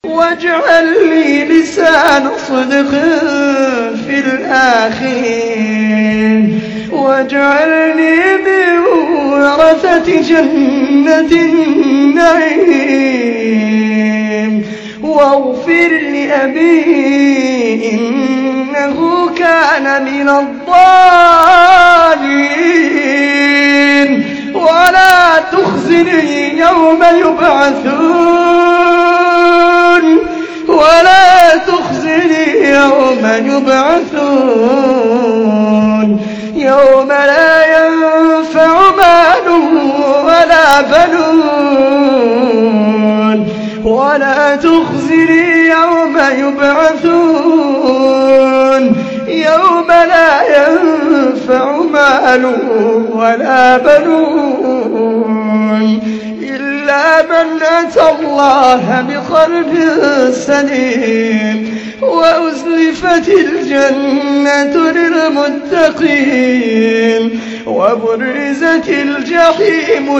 واجعل لي لسان صدق في الآخرين واجعلني من ورثة جنة النعيم واغفر لأبي إنه كان من الضالين ولا تخزني يوم يبعثون يوم لا ينفع مال ولا بنون ولا تخزني يوم يبعثون يوم لا ينفع مال ولا بنون إلا من أتى الله بقلب سليم وأزلفت الجنة للمتقين وبرزت الجحيم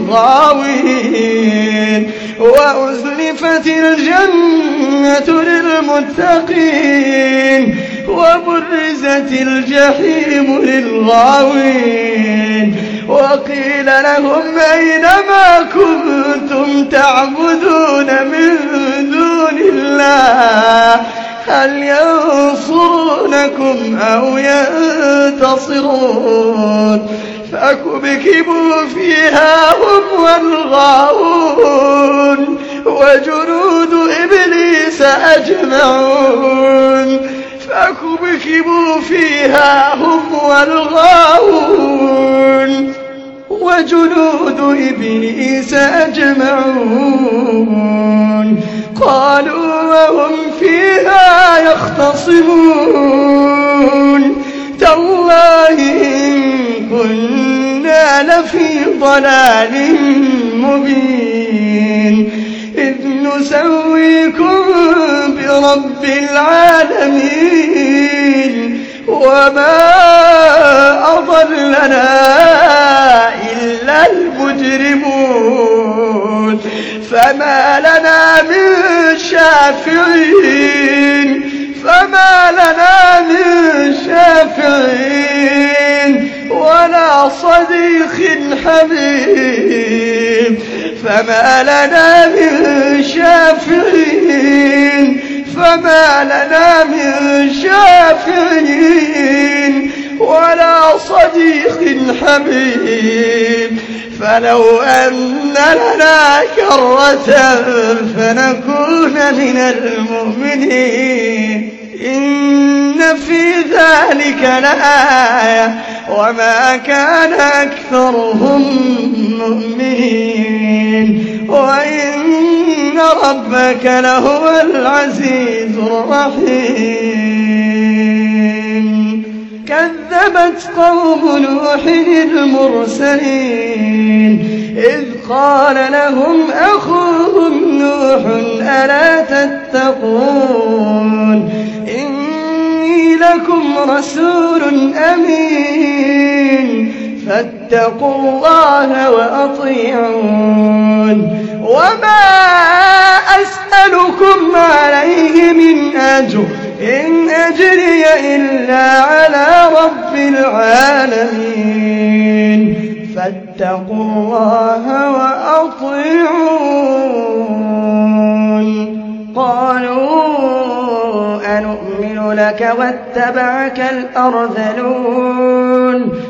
للغاوين وأزلفت الجنة للمتقين وبرزت الجحيم للغاوين وقيل لهم أين ما كنتم تعبدون من دون الله هل ينصرونكم أو ينتصرون فكبكبوا فيها هم والغاوون وجنود إبليس أجمعون فكبكبوا فيها هم والغاوون وجنود إبليس أجمعون قالوا وهم فيها يختصمون تالله إن كنا لفي ضلال مبين إذ نسويكم برب العالمين وما أضلنا إلا المجرمون فما لنا من شافعين ولا صديق حميم فما لنا من شافعين ولا صديق حميم فلو أن لنا كرة فنكون من المؤمنين إن في ذلك لآية وما كان أكثرهم مؤمنين وإن ربك لهو العزيز الرحيم كذبت قوم نوح المرسلين إذ قال لهم أخوهم نوح ألا تتقون إني لكم رسول أمين فاتقوا الله وأطيعون وما أسألكم عليه من أجر إن أجري إلا على رب العالمين فاتقوا الله وأطيعون قالوا أنؤمن لك واتبعك الأرذلون